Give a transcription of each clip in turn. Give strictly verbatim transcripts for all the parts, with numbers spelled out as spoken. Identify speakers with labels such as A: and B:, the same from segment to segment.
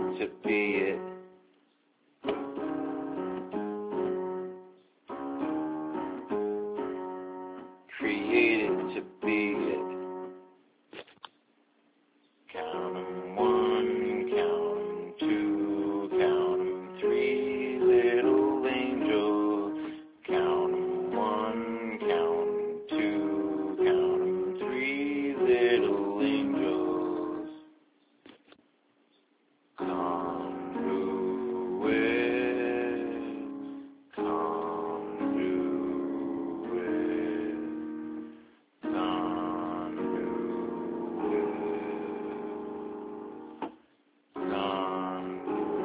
A: to be it. Created to be it. Count 'em one, count 'em two, count 'em three, little angels. Count 'em one, count 'em two, count 'em three, little angels. Come do it, come do it, come do it, come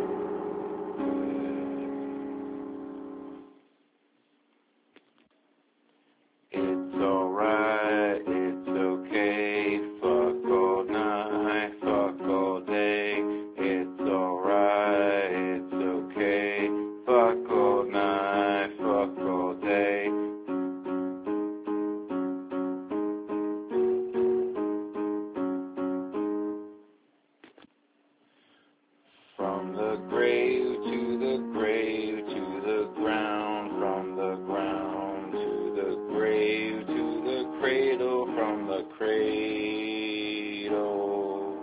A: do it. It's alright, it's okay, fuck all night, fuck all day. It's alright, it's okay, fuck all night, fuck all day. From the grave to the grave to the ground, from the ground to the grave to the cradle, from the cradle.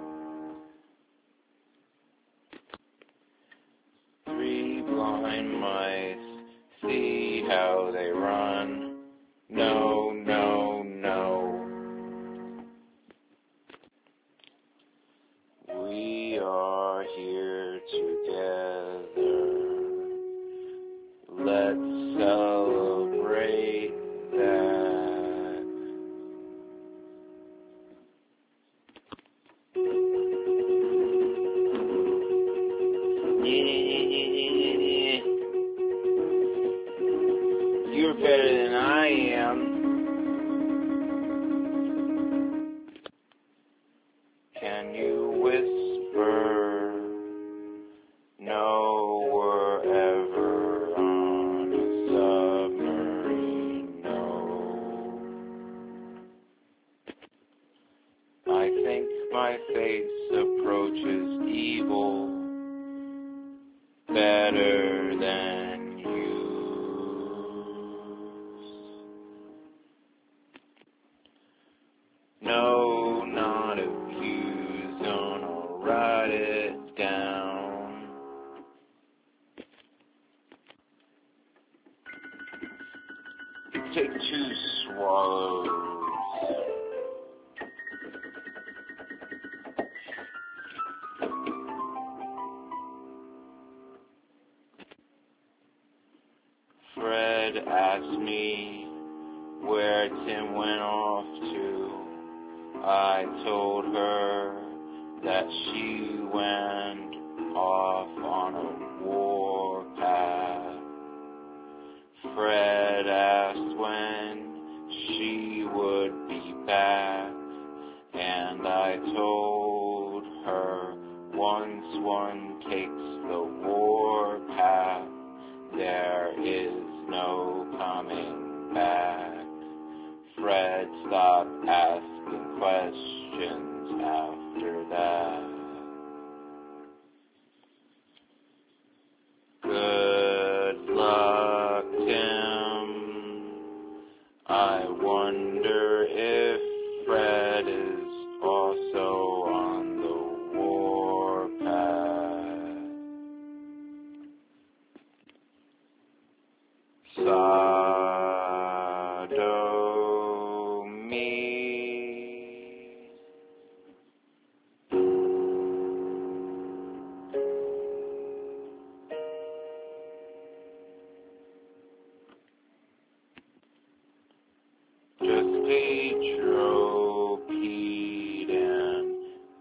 A: Three blind mice, see how they run. No, no, no. We are here together. Let's celebrate that. You're better than I am. Can you whisper? No, we're ever on a submarine. No. I think my face approaches evil better than you. No, not accused, don't write it down. Take two swallows. Fred asked me where Tim went off to. I told her that she went off on a war path. Fred asked when she would be back, and I told her once one takes the war path, there is no coming back. Fred stopped asking questions after that. Good luck, Tim. I wonder if Fred is also on the war path. Sodomy. Just Pedro, Pete, and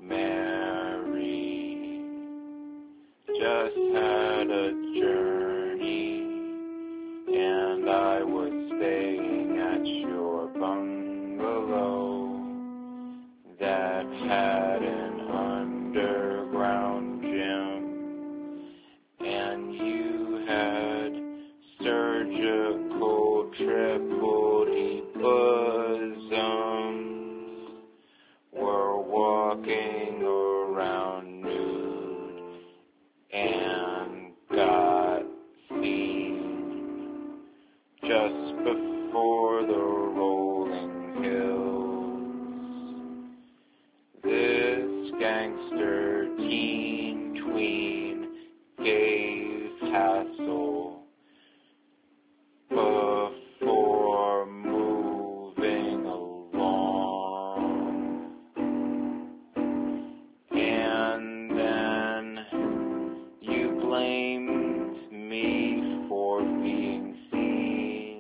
A: Mary just had a journey, and I was staying at your bungalow that had an underground gym, and you had surgical triple D bosoms. We're walking around nude blamed me for being seen,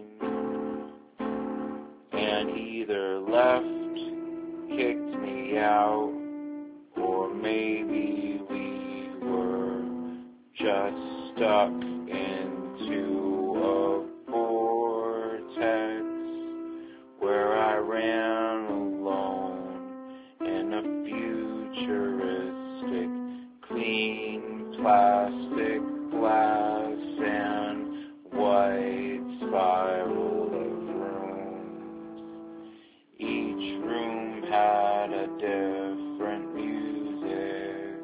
A: and either left, kicked me out, or maybe we were just stuck into a vortex where I ran alone in a futuristic, clean plastic glass and white spiral of rooms. Each room had a different music.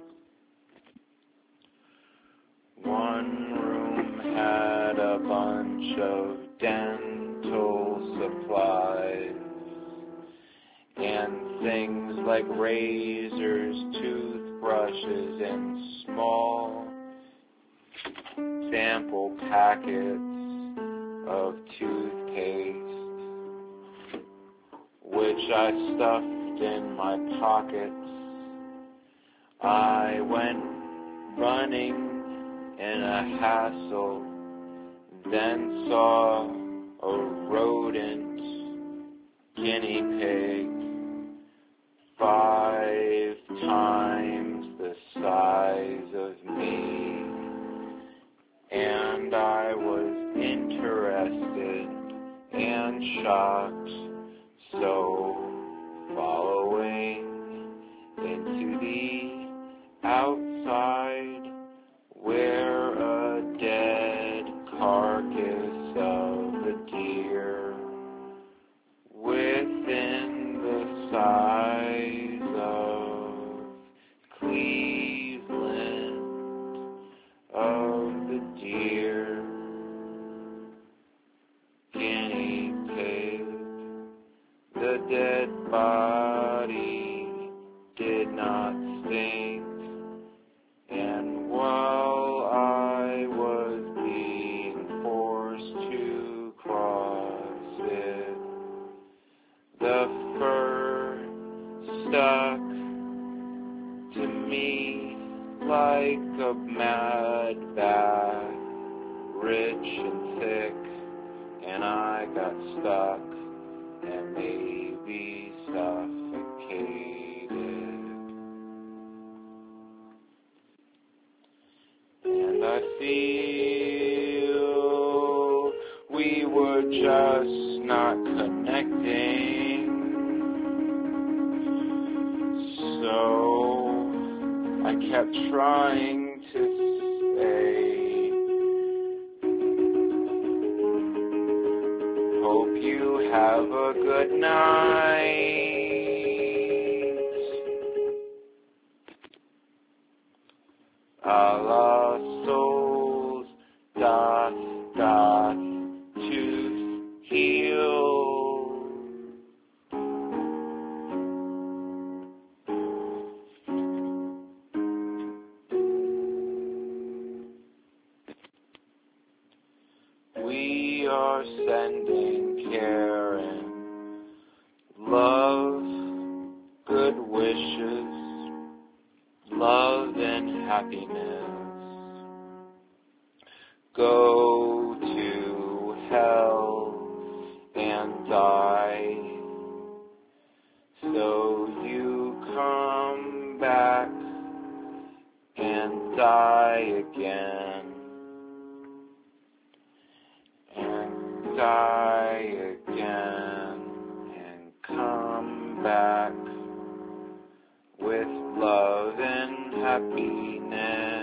A: One room had a bunch of dental supplies and things like razors, toothbrushes, and small sample packets of toothpaste, which I stuffed in my pockets. I went running in a hassle, then saw a rodent guinea pig five times the size of me, and I was interested and shocked, so following into the outside where a dead carcass of a deer within the size of Cleveland of the deer guinea pig. The dead body did not stink, and while I was being forced to cross it, the fur stuck to me like a mad bat, rich and thick, and I got stuck and maybe suffocated. And I feel we were just not connecting. So I kept trying to say, hope you have a good night. A la souls doth, doth, tooth heal. We are sending care and love, good wishes, love and happiness. Go to hell and die, so you come back and die again, and die again, and come back with love and happiness.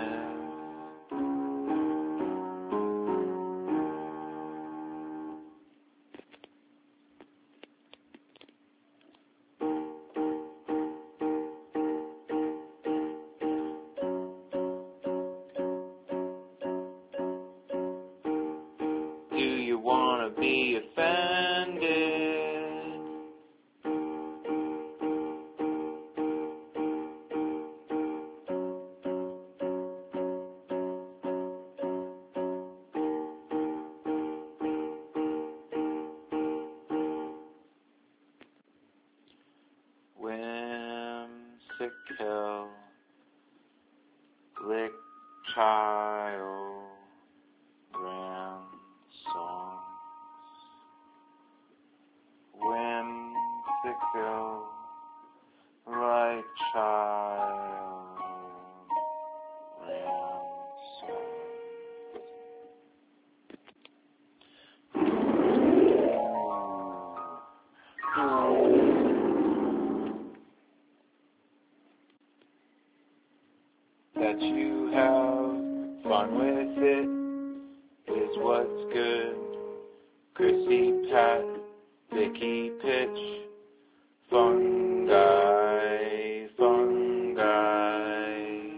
A: Do you want to be offended? Whimsical, lick child ran songs, whimsical like child ran songs. That you have fun with it is what's good. Chrissy, Pat, Vicky, Pitch, fungi, fungi.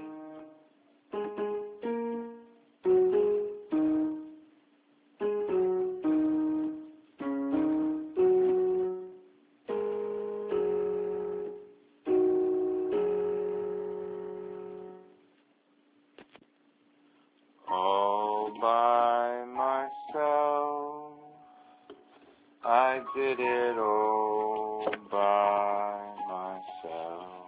A: All by myself, I did it all by myself.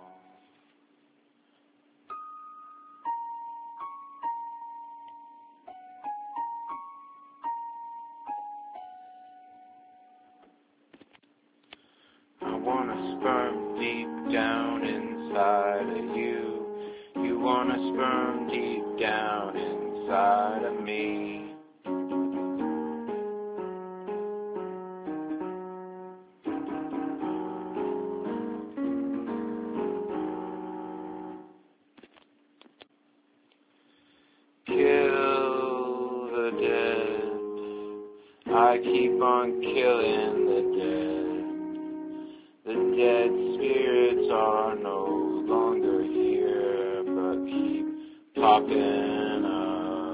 A: I want a sperm deep down inside of you. You want a sperm deep down inside of me. Kill the dead. I keep on killing the dead. The dead spirits are no longer here, but keep popping up.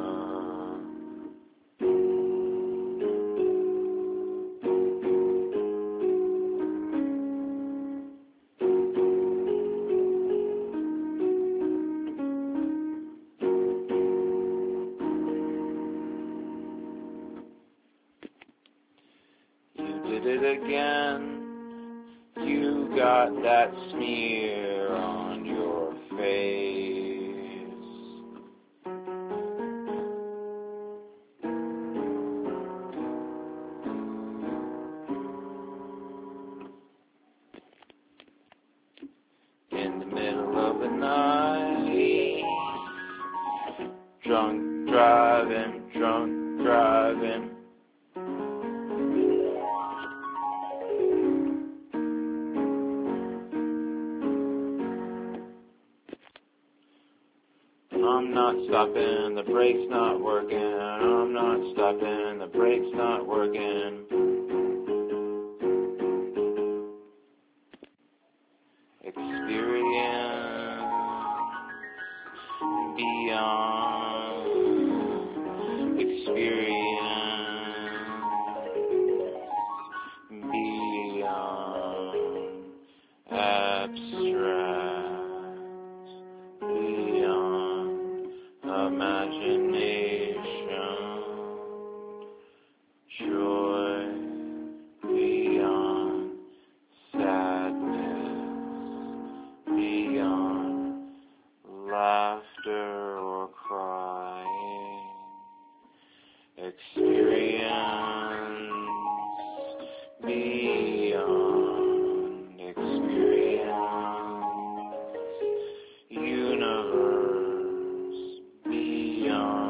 A: You did it again. You got that smear on your face. In the middle of the night, drunk driving, drunk driving. I'm not stopping, the brake's not working. I'm not stopping, the brake's not working. Experience beyond experience beyond abstract beyond imagination, joy beyond sadness, beyond laughter or crying, experience beyond experience, universe beyond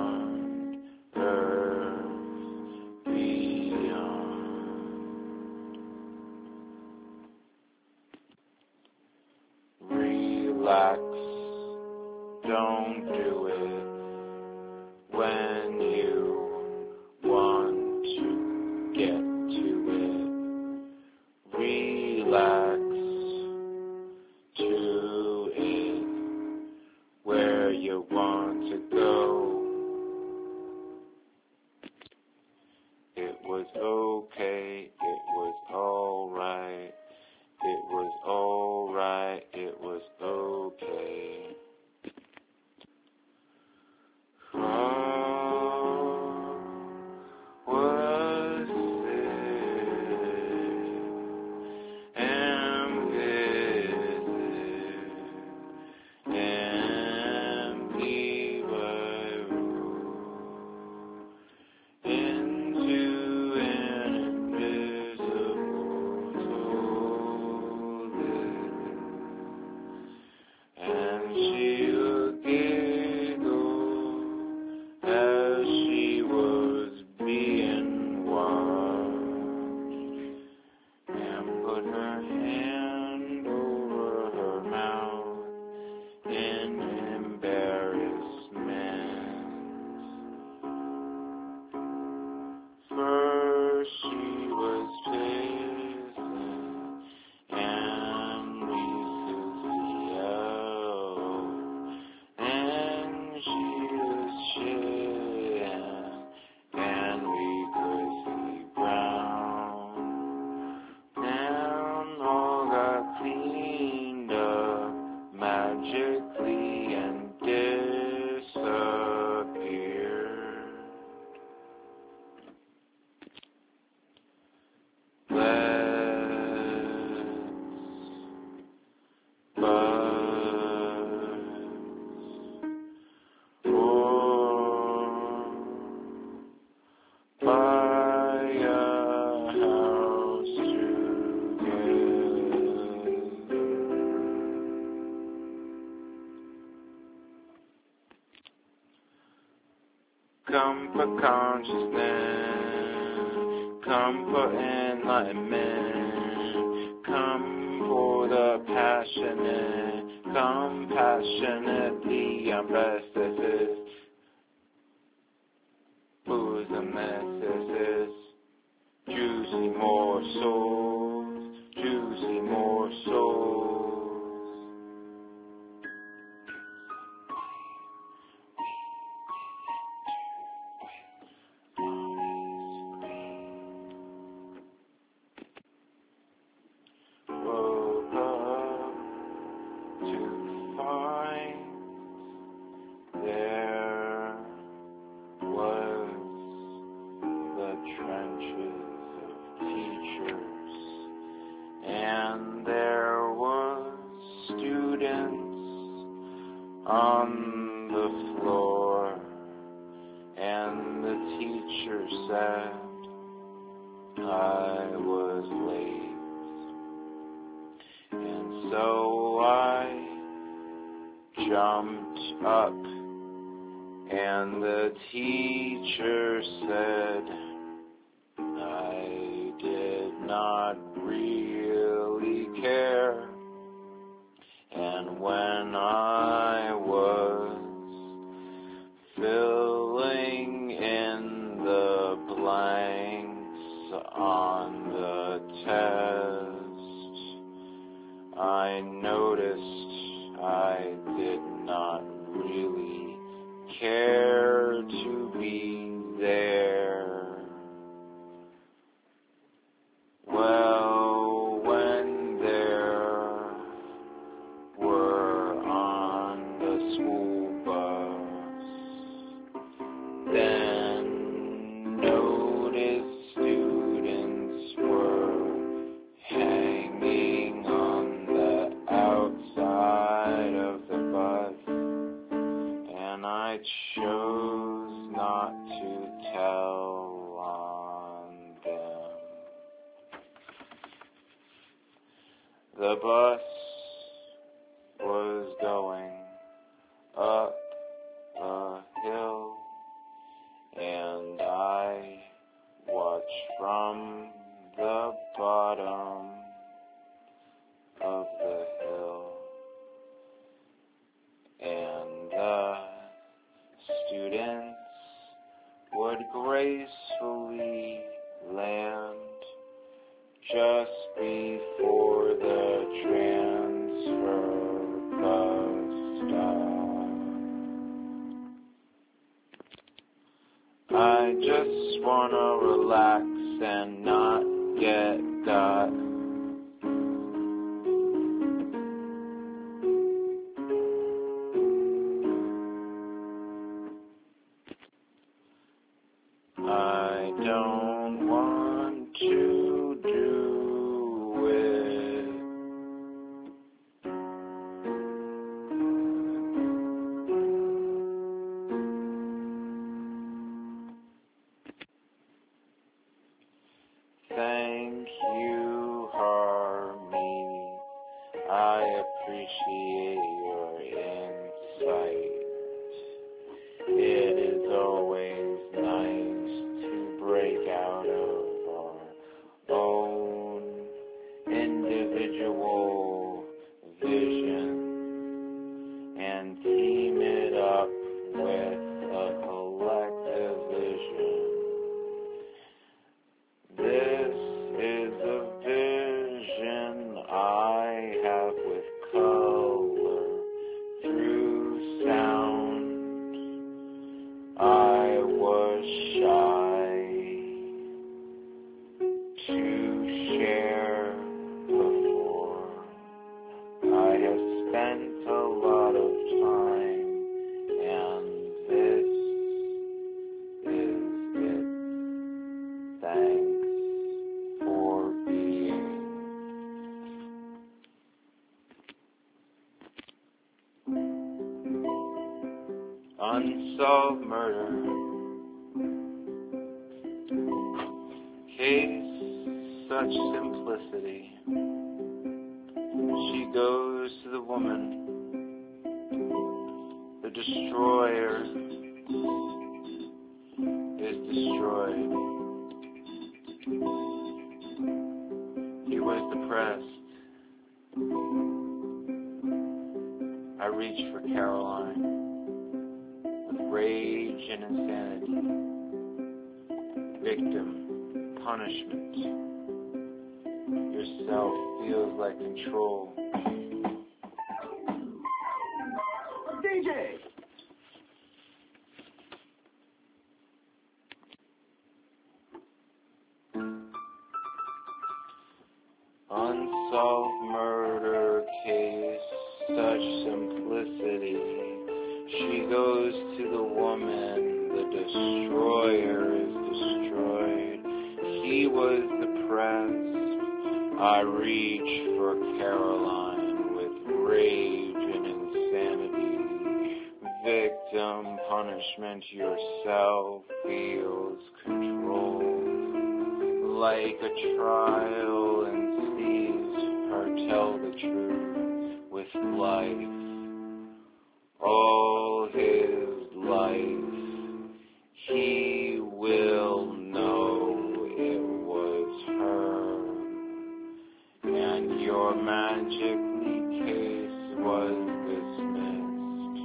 A: she was chin, and we could see brown. And all got cleaned up magically and disappeared. Let's buzz or buy a house together. Come for consciousness, come for enlightenment, come for the passionate, come passionately on restless. Bosom necessis, juicy morsels, juicy morsels. Woke up to find there was the trenches of teachers, and there was students on the floor, and the teacher said I was late, and so I jumped up, and the teacher said I did not really care. And when I was filling in the blanks on the test, I noticed I did not really care to be there. Well, when there were on the school bus, then noticed students were hanging on the outside of the bus, and I chose not to tell on them. The bus was going up a hill, and I watched from the bottom of the hill, and the students would gracefully land just before the transfer bus stop. I just wanna relax and not get got. I don't want to do it. Thank you unsolved murder case, such simplicity. She goes to the woman, the destroyer is destroyed. He was depressed. I reached for Caroline with rage and insanity. Victim, punishment. Yourself feels like control.
B: D J!
A: Unsolved murder case, such simplicity. She goes to the woman, the destroyer is destroyed. He was depressed. I reach for Caroline with rage and insanity. Victim, punishment, yourself feels controlled. Like a trial and sees her tell the truth with life. All his life, he will know it was her. And your magically case was dismissed.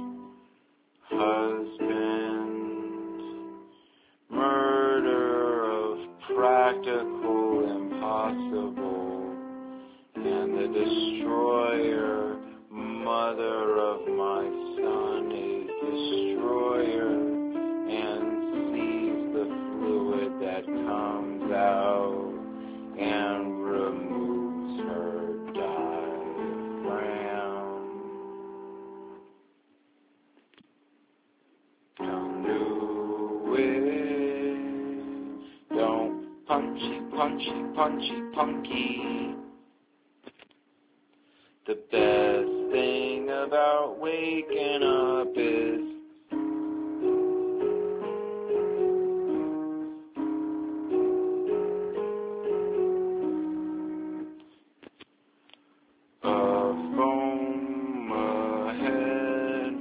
A: Husband, murder of practical impossible, and the destroyer, mother of my son, is destroyer and sees the fluid that comes out and removes her diaphragm. Don't do it. Don't punchy, punchy, punchy, punky. The best thing about waking up is a foam ahead.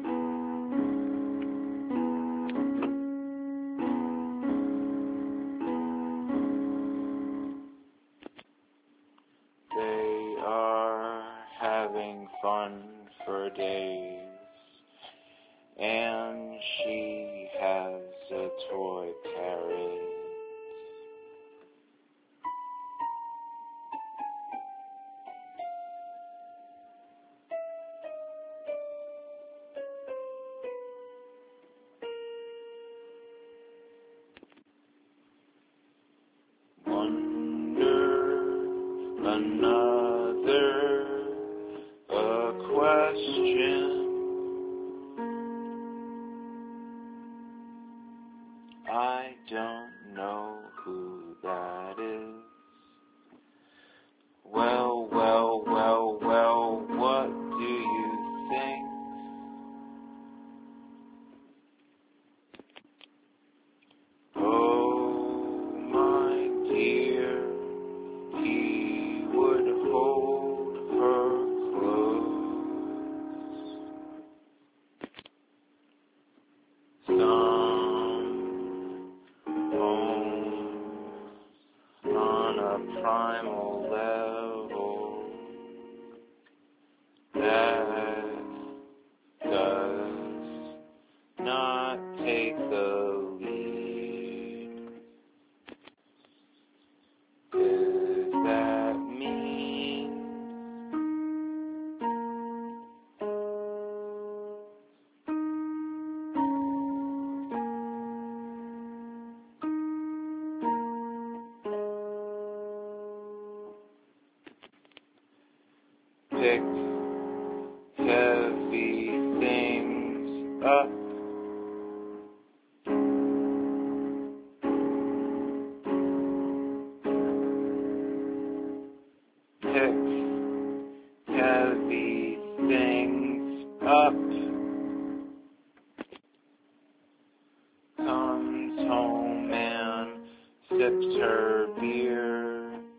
A: They are having fun for days, and she has a toy parrot. Wonder another a question. I don't know who that is. Well, well, well, well, what do you think? Oh, my dear, he would hold her close. Some homes on a primal level that does not take the lead. Does that mean comes home and sips her beer.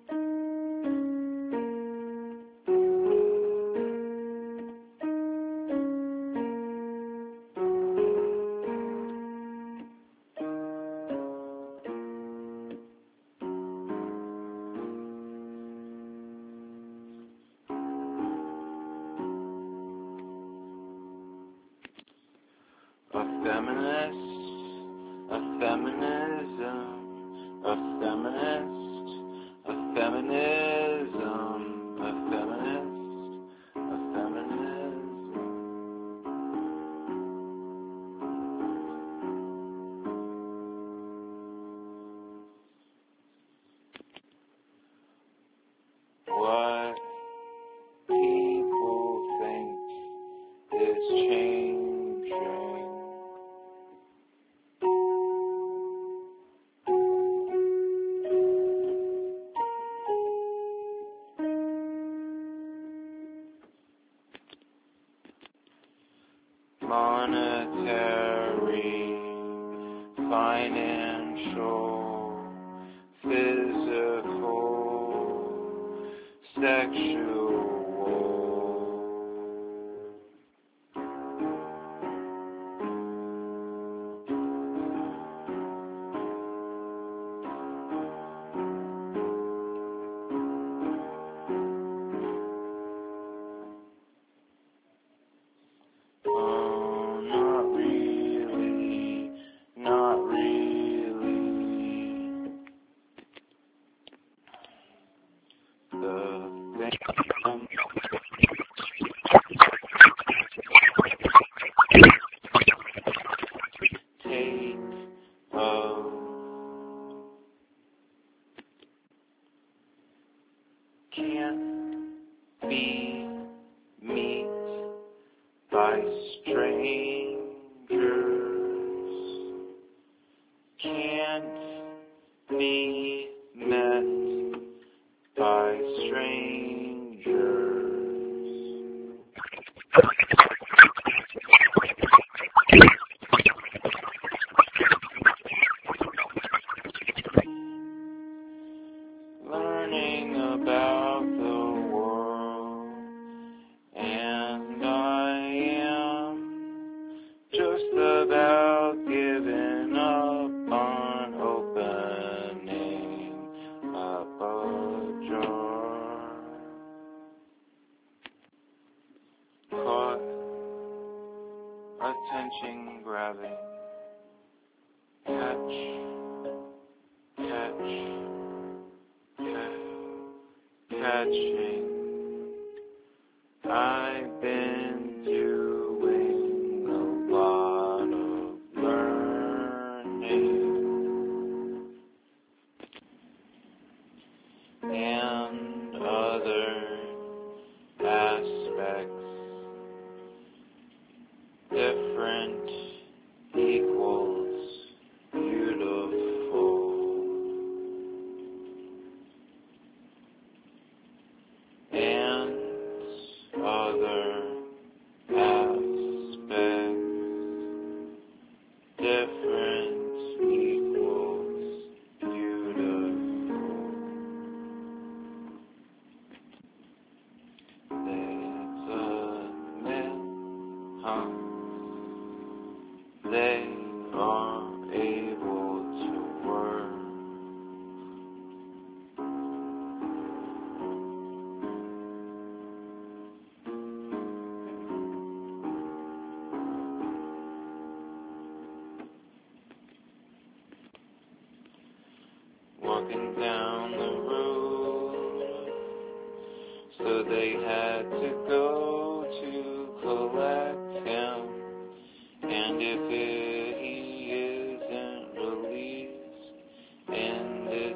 A: A feminist, a feminism, a feminist, a feminism, a feminist, a feminism. What people think is changing. Monetary, financial, physical, sexual. Oh, not really, not really. The thing take of can't be meet by strangers, can't be met by strangers. Learning about the world, and I am just about giving up on opening up a jar. Caught attention grabbing, catch, catch, catch, catching. I've been doing a lot of learning and other aspects. Different equals beautiful. And other aspects. Different equals beautiful. It's a myth, huh? They are able to work. Walking down the road, so they had to go to collect him. And if it, he isn't released in this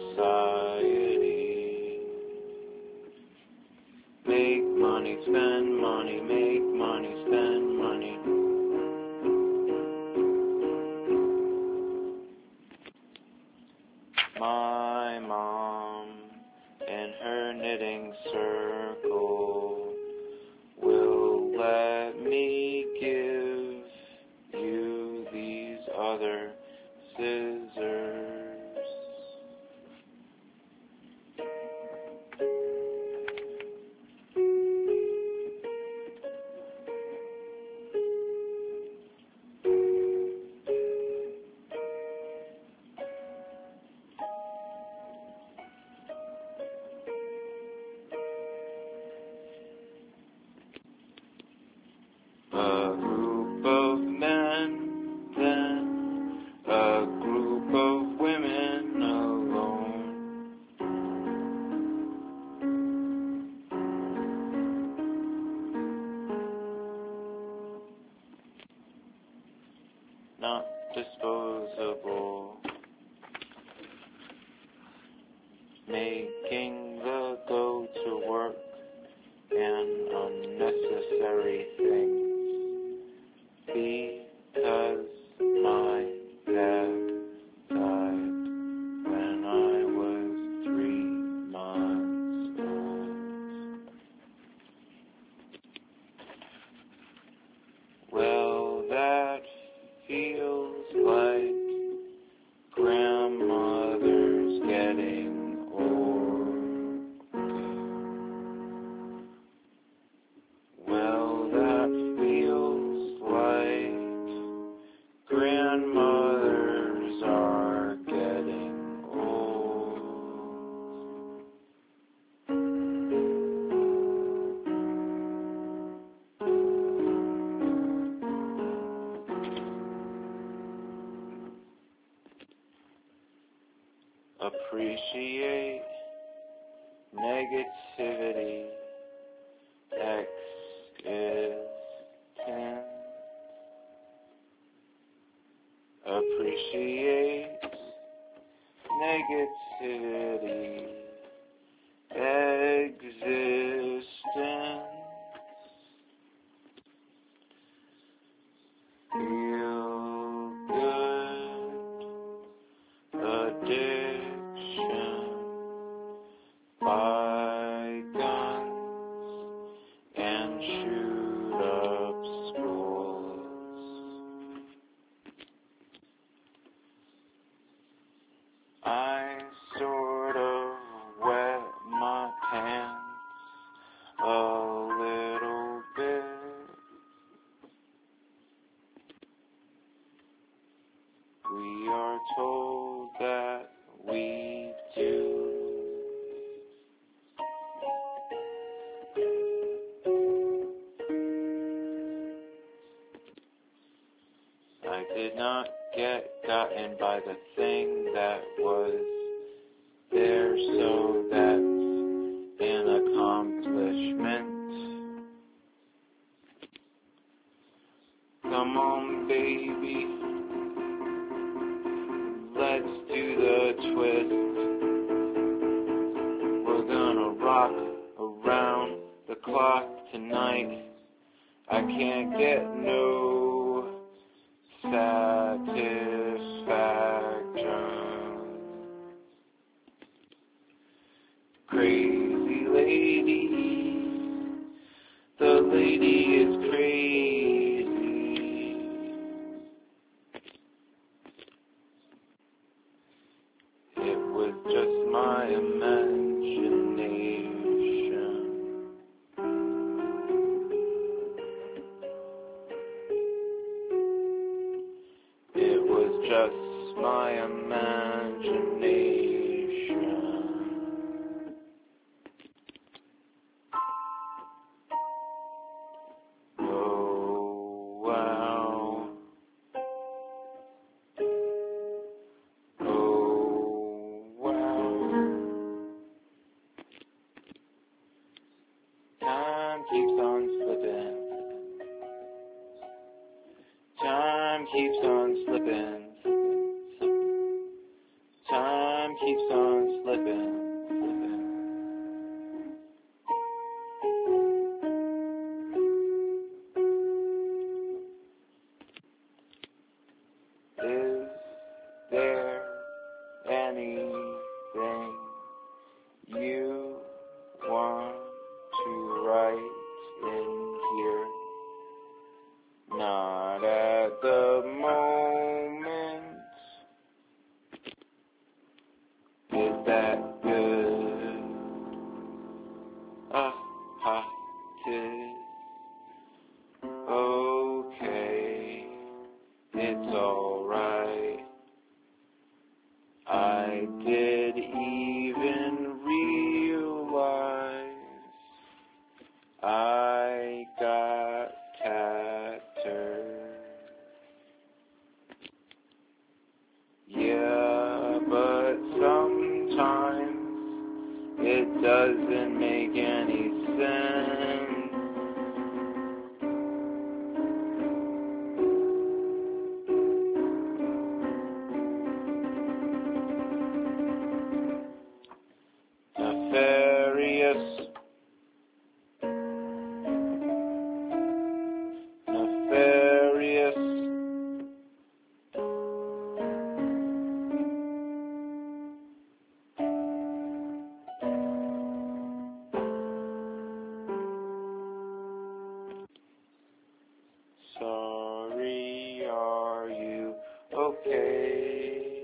A: society, make money, spend money, make money, spend money. My mom and her knitting circle will let me give you these other scissors. A group of men, then a group of women alone. Not disposable, making the go to work an unnecessary thing. Because my dad died when I was three months old. Well, that feels like grandmother's getting old. Well, that feels like grandmothers are getting old. Appreciate negativity. X is ten. Appreciate negativity. Existence. Feel good. Addiction. Buy guns and shoot up schools. I sort of wet my pants a little bit. We are told that we do. I did not get gotten by the thing that was there, so that's an accomplishment. Come on, baby, let's do the twist. We're gonna rock around the clock tonight. I can't get no satisfaction. Crazy lady, the lady is crazy. It was just my imagination. It was just my imagination. Oh, wow. Oh, wow. Time keeps on slipping. Time keeps on slipping. Time keeps on slipping. Slipping. Is there anything you want to write in here? Not at the moment. doesn't make any sense. Nefarious, nefarious, sorry, are you okay?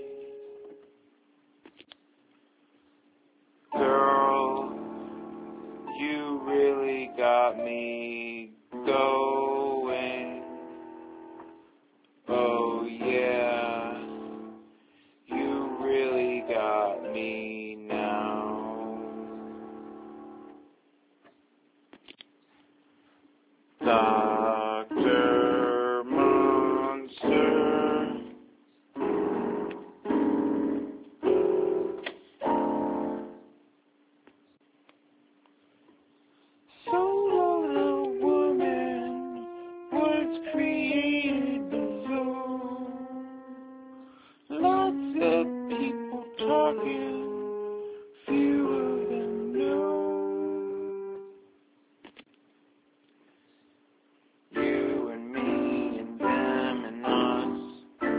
A: Girl, you really got me going. Oh yeah, you really got me now. Doctor Monster, soul of the woman was created below. Lots of people talking, few of them know. You and me and them and us.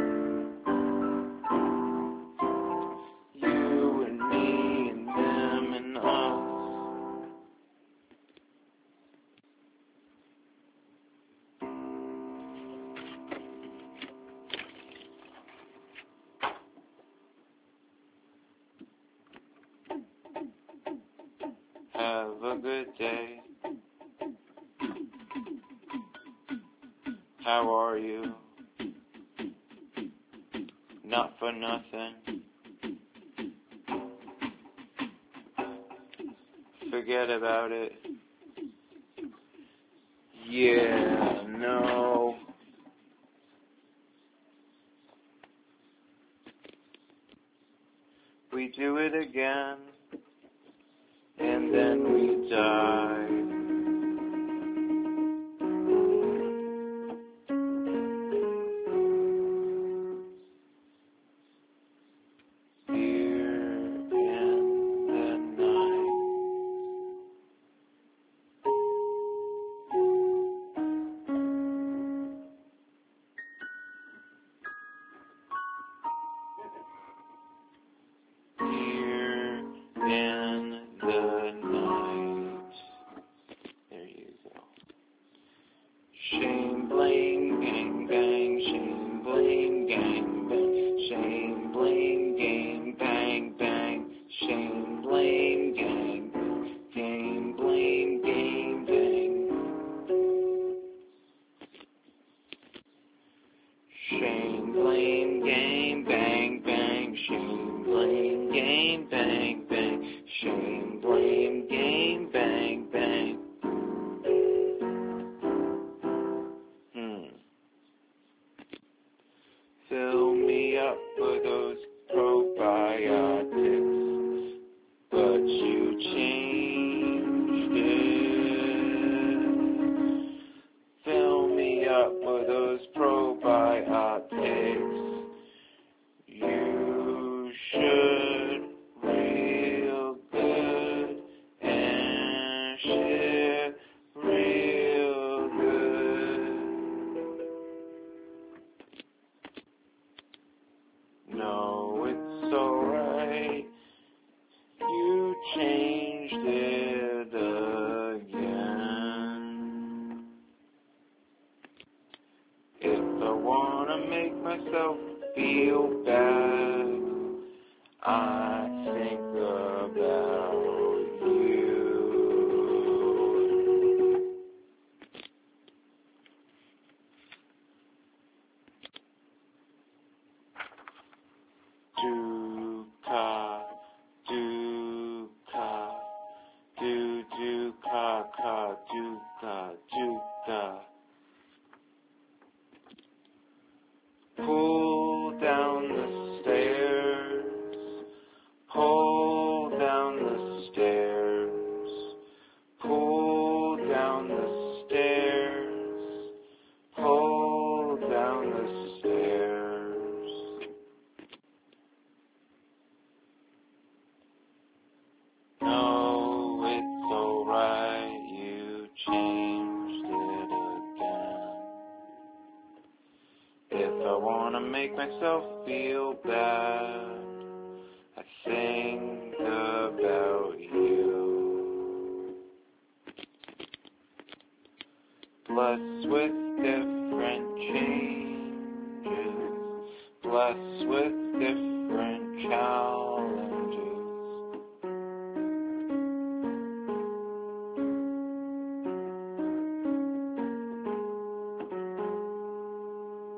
A: You and me and them and us. Have a good day. How are you? Not for nothing. Forget about it. Yeah, no. We do it again, and then we die. In the night. There you go. Shame, blame, gang, bang. Shame, blame, gang, bang. Shame, blame, game, bang, bang. Shame, blame, gang, bang. Game, blame, game, bang. Shame, blame, game, bang, bang. Shame, blame, game, bang, bang. Shame, blame, game, bang, bang. Hmm. Fill me up with those probiotics, but you changed it. Fill me up with those probiotics. You should real good and share real good. No, it's alright. You changed it again. If I wanna make myself feel bad, I think about you. Do-ka, do-ka, do-do-ka-ka, do-ka, do-ka. Pull down the stairs, pull down the stairs. feel bad. I think about you. Blessed with different changes, blessed with different challenges.